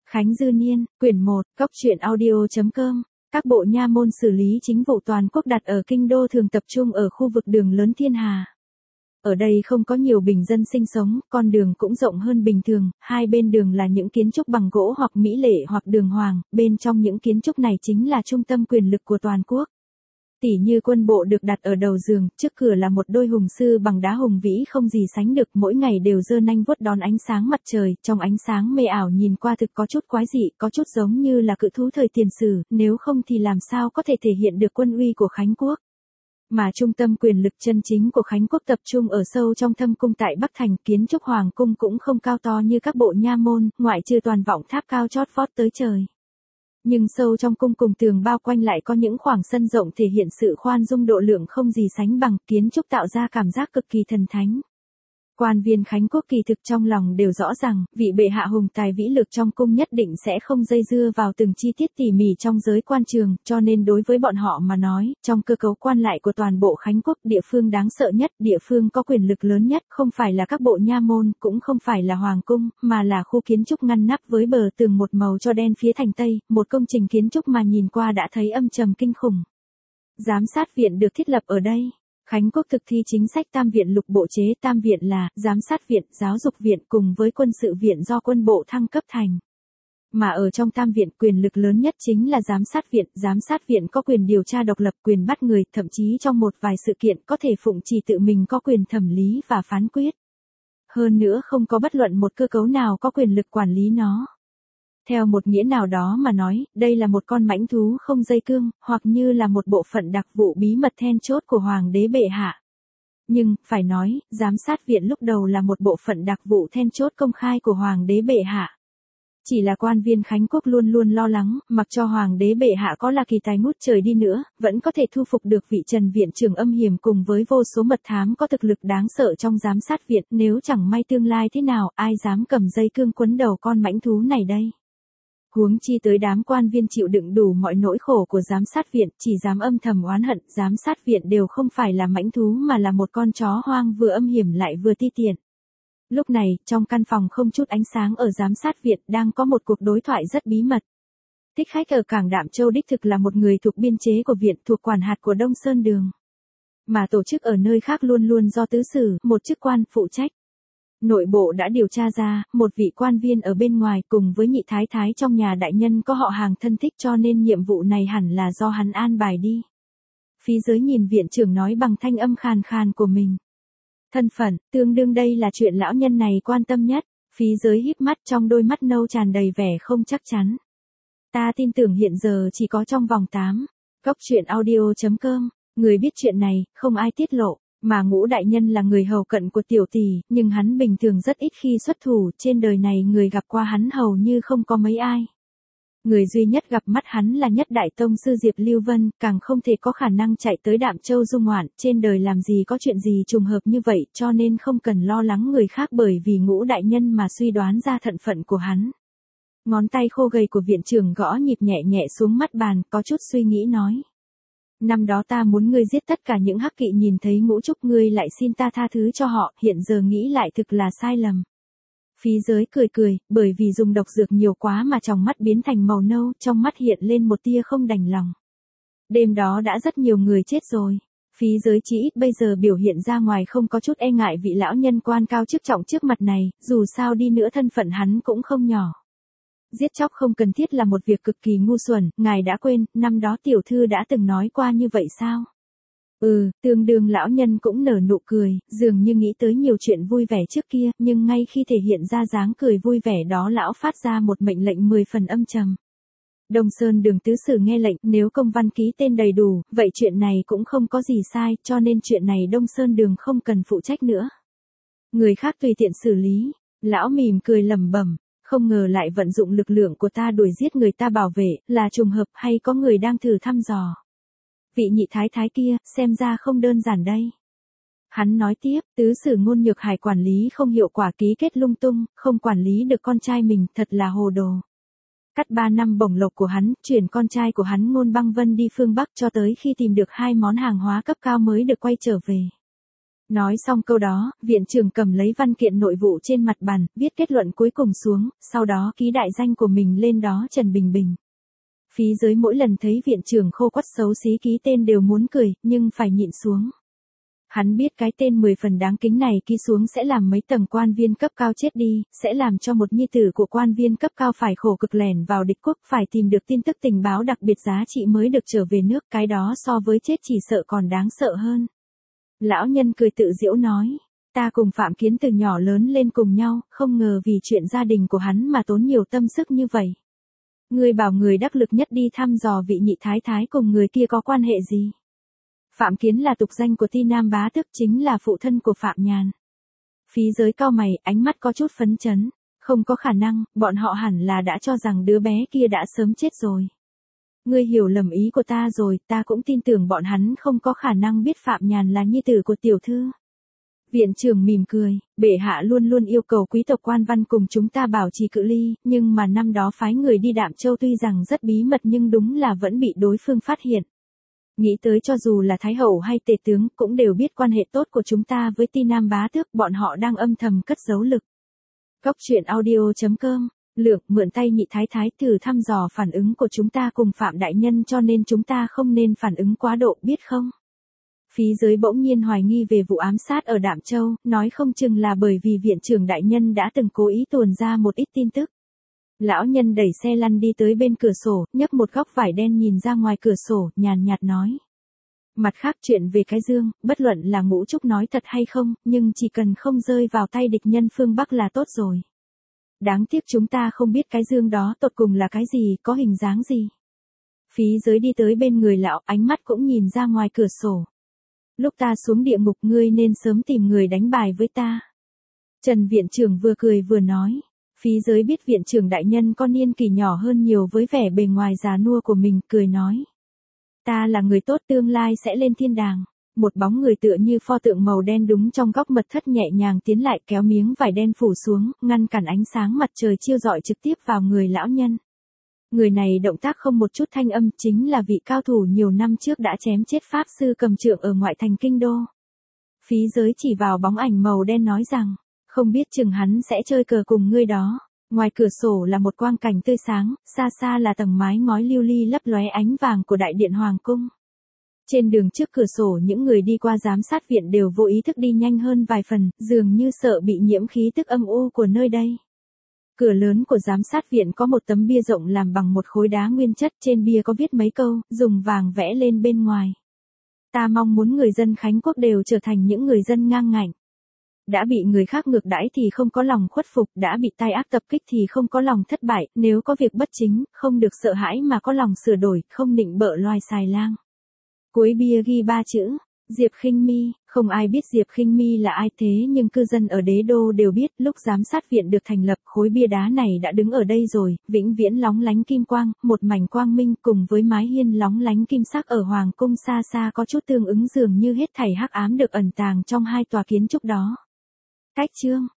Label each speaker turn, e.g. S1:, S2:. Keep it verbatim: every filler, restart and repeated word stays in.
S1: Khánh Dư Niên, quyển một, góc truyện audio chấm com. Các bộ nha môn xử lý chính vụ toàn quốc đặt ở kinh đô thường tập trung ở khu vực đường lớn Thiên Hà. Ở đây không có nhiều bình dân sinh sống, con đường cũng rộng hơn bình thường, hai bên đường là những kiến trúc bằng gỗ hoặc mỹ lệ hoặc đường hoàng, bên trong những kiến trúc này chính là trung tâm quyền lực của toàn quốc. Tỉ như quân bộ được đặt ở đầu giường, trước cửa là một đôi hùng sư bằng đá hùng vĩ không gì sánh được, mỗi ngày đều giơ nanh vuốt đón ánh sáng mặt trời, trong ánh sáng mê ảo nhìn qua thực có chút quái dị, có chút giống như là cự thú thời tiền sử, nếu không thì làm sao có thể thể hiện được quân uy của Khánh Quốc. Mà trung tâm quyền lực chân chính của Khánh Quốc tập trung ở sâu trong thâm cung tại Bắc Thành, kiến trúc hoàng cung cũng không cao to như các bộ nha môn, ngoại trừ toàn vọng tháp cao chót vót tới trời. Nhưng sâu trong cung cùng tường bao quanh lại có những khoảng sân rộng thể hiện sự khoan dung độ lượng không gì sánh bằng, kiến trúc tạo ra cảm giác cực kỳ thần thánh. Quan viên Khánh Quốc kỳ thực trong lòng đều rõ rằng, vị bệ hạ hùng tài vĩ lực trong cung nhất định sẽ không dây dưa vào từng chi tiết tỉ mỉ trong giới quan trường, cho nên đối với bọn họ mà nói, trong cơ cấu quan lại của toàn bộ Khánh Quốc, địa phương đáng sợ nhất, địa phương có quyền lực lớn nhất, không phải là các bộ nha môn, cũng không phải là hoàng cung, mà là khu kiến trúc ngăn nắp với bờ tường một màu cho đen phía thành Tây, một công trình kiến trúc mà nhìn qua đã thấy âm trầm kinh khủng. Giám sát viện được thiết lập ở đây. Khánh Quốc thực thi chính sách tam viện lục bộ chế, tam viện là giám sát viện, giáo dục viện cùng với quân sự viện do quân bộ thăng cấp thành. Mà ở trong tam viện, quyền lực lớn nhất chính là giám sát viện, giám sát viện có quyền điều tra độc lập, quyền bắt người, thậm chí trong một vài sự kiện có thể phụng trì tự mình có quyền thẩm lý và phán quyết. Hơn nữa không có bất luận một cơ cấu nào có quyền lực quản lý nó. Theo một nghĩa nào đó mà nói, đây là một con mãnh thú không dây cương, hoặc như là một bộ phận đặc vụ bí mật then chốt của Hoàng đế bệ hạ. Nhưng, phải nói, giám sát viện lúc đầu là một bộ phận đặc vụ then chốt công khai của Hoàng đế bệ hạ. Chỉ là quan viên Khánh Quốc luôn luôn lo lắng, mặc cho Hoàng đế bệ hạ có là kỳ tài ngút trời đi nữa, vẫn có thể thu phục được vị Trần viện trưởng âm hiểm cùng với vô số mật thám có thực lực đáng sợ trong giám sát viện, nếu chẳng may tương lai thế nào, ai dám cầm dây cương quấn đầu con mãnh thú này đây. Huống chi tới đám quan viên chịu đựng đủ mọi nỗi khổ của giám sát viện, chỉ dám âm thầm oán hận, giám sát viện đều không phải là mãnh thú mà là một con chó hoang vừa âm hiểm lại vừa ti tiện. Lúc này, trong căn phòng không chút ánh sáng ở giám sát viện đang có một cuộc đối thoại rất bí mật. Thích Khách ở cảng Đạm Châu đích thực là một người thuộc biên chế của viện, thuộc quản hạt của Đông Sơn Đường. Mà tổ chức ở nơi khác luôn luôn do tứ sử, một chức quan, phụ trách. Nội bộ đã điều tra ra, một vị quan viên ở bên ngoài cùng với nhị thái thái trong nhà đại nhân có họ hàng thân thích, cho nên nhiệm vụ này hẳn là do hắn an bài đi. Phí Giới nhìn viện trưởng nói bằng thanh âm khàn khàn của mình. Thân phận, tương đương đây là chuyện lão nhân này quan tâm nhất. Phí Giới híp mắt, trong đôi mắt nâu tràn đầy vẻ không chắc chắn. Ta tin tưởng hiện giờ chỉ có trong vòng tám. Góc truyện audio chấm com, người biết chuyện này, không ai tiết lộ. Mà Ngũ đại nhân là người hầu cận của tiểu tỷ, nhưng hắn bình thường rất ít khi xuất thủ, trên đời này người gặp qua hắn hầu như không có mấy ai. Người duy nhất gặp mắt hắn là Nhất Đại Tông sư Diệp Lưu Vân, càng không thể có khả năng chạy tới Đạm Châu du ngoạn, trên đời làm gì có chuyện gì trùng hợp như vậy, cho nên không cần lo lắng người khác bởi vì Ngũ đại nhân mà suy đoán ra thân phận của hắn. Ngón tay khô gầy của viện trưởng gõ nhịp nhẹ nhẹ xuống mắt bàn, có chút suy nghĩ nói. Năm đó ta muốn ngươi giết tất cả những hắc kỵ, nhìn thấy Ngũ Trúc ngươi lại xin ta tha thứ cho họ, hiện giờ nghĩ lại thực là sai lầm. Phí Giới cười cười, bởi vì dùng độc dược nhiều quá mà trong mắt biến thành màu nâu, trong mắt hiện lên một tia không đành lòng. Đêm đó đã rất nhiều người chết rồi. Phí Giới chỉ ít bây giờ biểu hiện ra ngoài không có chút e ngại vị lão nhân quan cao chức trọng trước mặt này, dù sao đi nữa thân phận hắn cũng không nhỏ. Giết chóc không cần thiết là một việc cực kỳ ngu xuẩn, ngài đã quên, năm đó tiểu thư đã từng nói qua như vậy sao? Ừ, tương đương lão nhân cũng nở nụ cười, dường như nghĩ tới nhiều chuyện vui vẻ trước kia, nhưng ngay khi thể hiện ra dáng cười vui vẻ đó lão phát ra một mệnh lệnh mười phần âm trầm. Đông Sơn Đường tứ sử nghe lệnh, nếu công văn ký tên đầy đủ, vậy chuyện này cũng không có gì sai, cho nên chuyện này Đông Sơn Đường không cần phụ trách nữa. Người khác tùy tiện xử lý. Lão mỉm cười lẩm bẩm. Không ngờ lại vận dụng lực lượng của ta đuổi giết người ta bảo vệ, là trùng hợp hay có người đang thử thăm dò. Vị nhị thái thái kia, xem ra không đơn giản đây. Hắn nói tiếp, tứ sử Ngôn Nhược Hải quản lý không hiệu quả, ký kết lung tung, không quản lý được con trai mình, thật là hồ đồ. Cắt ba năm bổng lộc của hắn, chuyển con trai của hắn Ngôn Băng Vân đi phương Bắc cho tới khi tìm được hai món hàng hóa cấp cao mới được quay trở về. Nói xong câu đó, viện trưởng cầm lấy văn kiện nội vụ trên mặt bàn, viết kết luận cuối cùng xuống, sau đó ký đại danh của mình lên đó Trần Bình Bình. Phí giới mỗi lần thấy viện trưởng khô quắt xấu xí ký tên đều muốn cười, nhưng phải nhịn xuống. Hắn biết cái tên mười phần đáng kính này ký xuống sẽ làm mấy tầng quan viên cấp cao chết đi, sẽ làm cho một nhi tử của quan viên cấp cao phải khổ cực lẻn vào địch quốc, phải tìm được tin tức tình báo đặc biệt giá trị mới được trở về nước, cái đó so với chết chỉ sợ còn đáng sợ hơn. Lão nhân cười tự giễu nói, ta cùng Phạm Kiến từ nhỏ lớn lên cùng nhau, không ngờ vì chuyện gia đình của hắn mà tốn nhiều tâm sức như vậy. Ngươi bảo người đắc lực nhất đi thăm dò vị nhị thái thái cùng người kia có quan hệ gì? Phạm Kiến là tục danh của Ti Nam Bá Tước, chính là phụ thân của Phạm Nhàn. Phí giới cau mày, ánh mắt có chút phấn chấn. Không có khả năng, bọn họ hẳn là đã cho rằng đứa bé kia đã sớm chết rồi. Ngươi hiểu lầm ý của ta rồi, ta cũng tin tưởng bọn hắn không có khả năng biết Phạm Nhàn là nhi tử của tiểu thư. Viện trưởng mỉm cười, bệ hạ luôn luôn yêu cầu quý tộc quan văn cùng chúng ta bảo trì cự ly, nhưng mà năm đó phái người đi Đạm Châu tuy rằng rất bí mật nhưng đúng là vẫn bị đối phương phát hiện. Nghĩ tới cho dù là Thái Hậu hay Tề Tướng cũng đều biết quan hệ tốt của chúng ta với Ti Nam Bá Tước, bọn họ đang âm thầm cất giấu lực. Cóc truyện audio chấm com, Lượng mượn tay nhị thái thái thử thăm dò phản ứng của chúng ta cùng Phạm Đại Nhân cho nên chúng ta không nên phản ứng quá độ biết không? Phí giới bỗng nhiên hoài nghi về vụ ám sát ở Đạm Châu, nói không chừng là bởi vì viện trưởng đại nhân đã từng cố ý tuồn ra một ít tin tức. Lão nhân đẩy xe lăn đi tới bên cửa sổ, nhấc một góc vải đen nhìn ra ngoài cửa sổ, nhàn nhạt nói. Mặt khác chuyện về cái dương, bất luận là Ngũ Trúc nói thật hay không, nhưng chỉ cần không rơi vào tay địch nhân phương Bắc là tốt rồi. Đáng tiếc chúng ta không biết cái dương đó tột cùng là cái gì, có hình dáng gì. Phí giới đi tới bên người lão, ánh mắt cũng nhìn ra ngoài cửa sổ. Lúc ta xuống địa ngục ngươi nên sớm tìm người đánh bài với ta. Trần viện trưởng vừa cười vừa nói. Phí giới biết viện trưởng đại nhân có niên kỷ nhỏ hơn nhiều với vẻ bề ngoài già nua của mình, cười nói. Ta là người tốt tương lai sẽ lên thiên đàng. Một bóng người tựa như pho tượng màu đen đúng trong góc mật thất nhẹ nhàng tiến lại kéo miếng vải đen phủ xuống, ngăn cản ánh sáng mặt trời chiếu rọi trực tiếp vào người lão nhân. Người này động tác không một chút thanh âm, chính là vị cao thủ nhiều năm trước đã chém chết Pháp sư cầm trượng ở ngoại thành kinh đô. Phí giới chỉ vào bóng ảnh màu đen nói rằng, không biết chừng hắn sẽ chơi cờ cùng ngươi đó. Ngoài cửa sổ là một quang cảnh tươi sáng, xa xa là tầng mái ngói lưu ly lấp lóe ánh vàng của đại điện hoàng cung. Trên đường trước cửa sổ những người đi qua giám sát viện đều vô ý thức đi nhanh hơn vài phần, dường như sợ bị nhiễm khí tức âm u của nơi đây. Cửa lớn của giám sát viện có một tấm bia rộng làm bằng một khối đá nguyên chất, trên bia có viết mấy câu, dùng vàng vẽ lên bên ngoài. Ta mong muốn người dân Khánh Quốc đều trở thành những người dân ngang ngạnh. Đã bị người khác ngược đãi thì không có lòng khuất phục, đã bị tai ác tập kích thì không có lòng thất bại, nếu có việc bất chính, không được sợ hãi mà có lòng sửa đổi, không nịnh bợ loài xài lang. Cuối bia ghi ba chữ, Diệp Khinh Mi, không ai biết Diệp Khinh Mi là ai thế nhưng cư dân ở đế đô đều biết, lúc giám sát viện được thành lập khối bia đá này đã đứng ở đây rồi, vĩnh viễn lóng lánh kim quang, một mảnh quang minh cùng với mái hiên lóng lánh kim sắc ở hoàng cung xa xa có chút tương ứng dường như hết thảy hắc ám được ẩn tàng trong hai tòa kiến trúc đó. Cách chương